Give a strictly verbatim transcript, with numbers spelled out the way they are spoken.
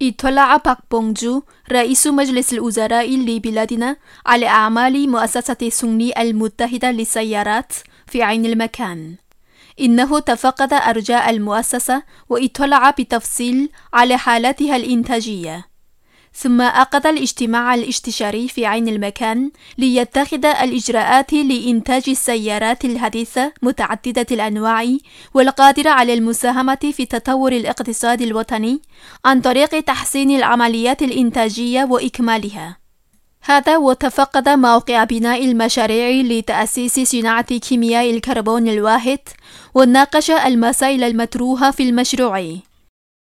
اطلع باك بونغ جو رئيس مجلس الوزراء لبلادنا على أعمال مؤسسة سوني المتحدة للسيارات في عين المكان. إنه تفقد أرجاء المؤسسة واطلع بتفصيل على حالتها الإنتاجية، ثم عقد الاجتماع الاستشاري في عين المكان ليتخذ الإجراءات لإنتاج السيارات الحديثة متعددة الأنواع والقادرة على المساهمة في تطور الاقتصاد الوطني عن طريق تحسين العمليات الإنتاجية وإكمالها. هذا وتفقد موقع بناء المشاريع لتأسيس صناعة كيمياء الكربون الواحد، وناقش المسائل المطروحة في المشروع.